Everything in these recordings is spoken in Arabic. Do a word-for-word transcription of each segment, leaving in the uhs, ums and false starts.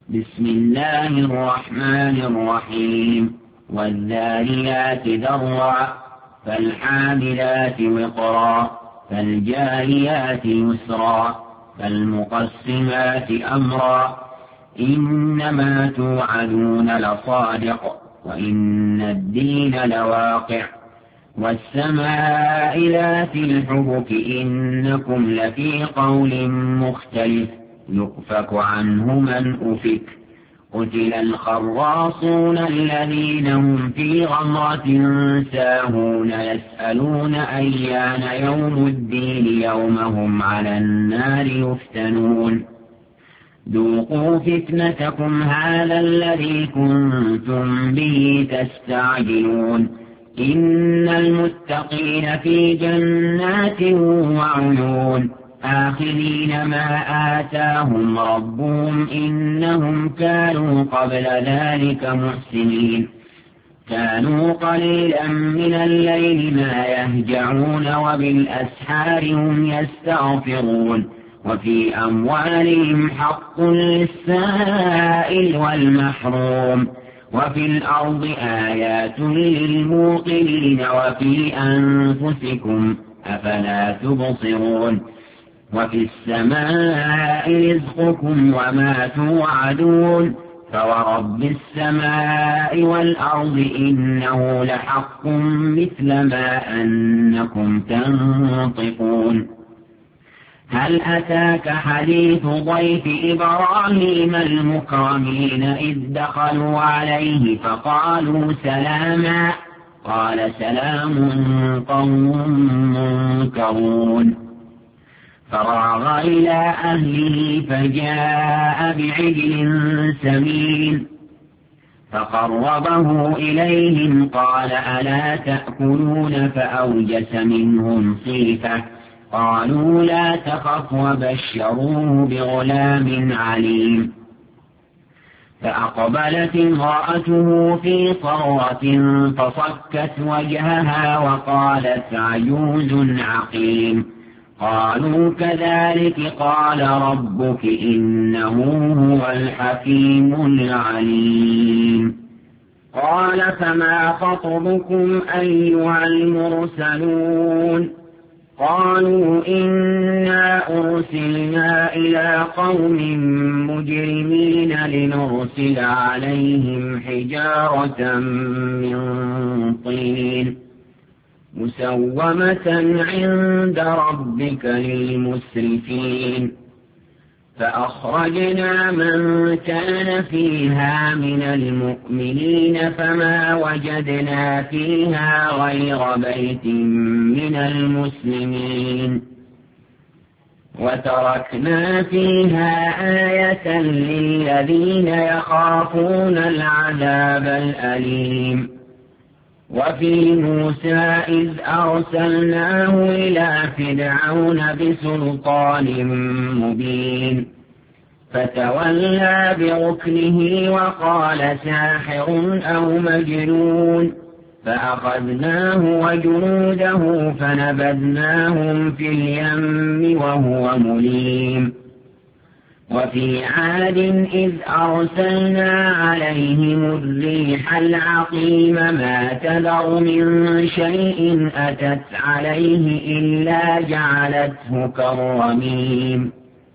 بسم الله الرحمن الرحيم والذاريات ذرعا فالحاملات وقرا فالجاريات يسرا فالمقسمات أمرا إنما توعدون لصادق وإن الدين لواقع والسماء ذات الحبك إنكم لفي قول مختلف يؤفك عنه من أفك قتل الخراصون الذين هم في غمرة ساهون يسألون أيان يوم الدين يوم هم على النار يفتنون ذوقوا فتنتكم هذا الذي كنتم به تستعجلون إن المتقين في جنات وعيون آخذين ما آتاهم ربهم إنهم كانوا قبل ذلك محسنين كانوا قليلا من الليل ما يهجعون وبالأسحار هم يستغفرون وفي أموالهم حق للسائل والمحروم وفي الأرض آيات للموقنين وفي أنفسكم أفلا تبصرون وفي السماء رزقكم وما توعدون فورب السماء والأرض إنه لحق مثل ما أنكم تنطقون هل أتاك حديث ضيف إبراهيم المكرمين إذ دخلوا عليه فقالوا سلاما قال سلام قوم منكرون فراغ إلى أهله فجاء بعجل سمين فقربه إليهم قال ألا تأكلون فأوجس منهم خيفة قالوا لا تخف وبشروه بغلام عليم فأقبلت امرأته في صرة فصكت وجهها وقالت عجوز عقيم قالوا كذلك قال ربك إنه هو الحكيم العليم قال فما خطبكم أيها المرسلون قالوا إنا أرسلنا إلى قوم مجرمين لنرسل عليهم حجارة من طين مسومة عند ربك للمسرفين فأخرجنا من كان فيها من المؤمنين فما وجدنا فيها غير بيت من المسلمين وتركنا فيها آية للذين يخافون العذاب الأليم وفي موسى إذ أرسلناه إلى فرعون بسلطان مبين فتولى بركنه وقال ساحر أو مجنون فأخذناه وجنوده فنبذناهم في اليم وهو مليم وفي عاد إذ أرسلنا عليهم الريح العقيم ما تذر من شيء أتت عليه إلا جعلته كالرميم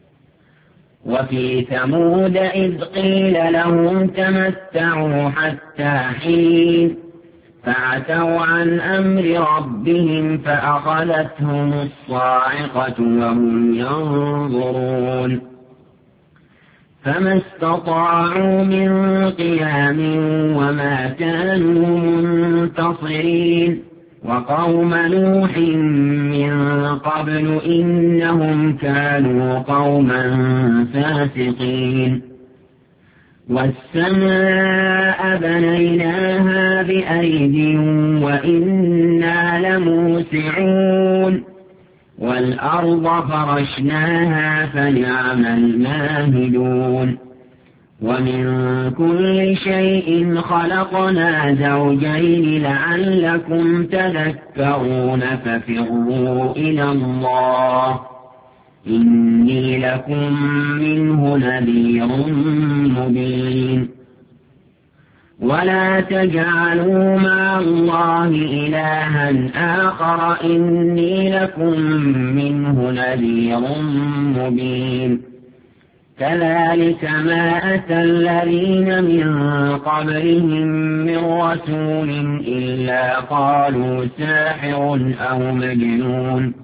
وفي ثمود إذ قيل لهم تمتعوا حتى حين فعتوا عن أمر ربهم فأخذتهم الصاعقة وهم ينظرون فما استطاعوا من قيام وما كانوا منتصرين وقوم نوح من قبل إنهم كانوا قوما فاسقين والسماء بنيناها بأيد وإنا لموسعون والأرض فرشناها فنعم الماهدون ومن كل شيء خلقنا زوجين لعلكم تذكرون ففروا إلى الله إني لكم منه نذير مبين ولا تجعلوا مع الله إلها آخر إني لكم منه نذير مبين كذلك ما أتى الذين من قبلهم من رسول إلا قالوا ساحر أو مجنون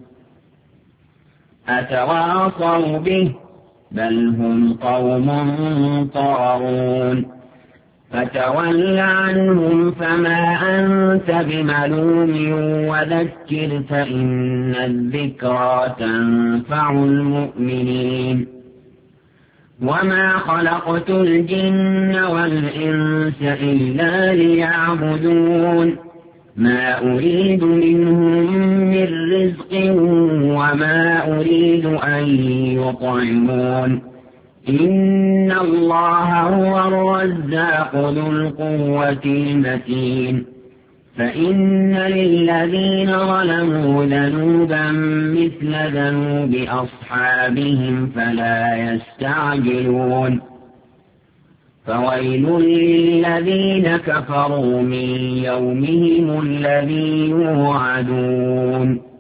أتواصوا به بل هم قوم طاغون فتول عنهم فما أنت بملوم وذكر فإن الذكرى تنفع المؤمنين وما خلقت الجن والإنس إلا ليعبدون ما أريد منهم من رزق وما أريد أن يطعمون إن الله هو الرزاق ذو القوة المتين فإن للذين ظلموا ذنوبا مثل ذنوب أصحابهم فلا يستعجلون فويل للذين كفروا من يومهم الذي يوعدون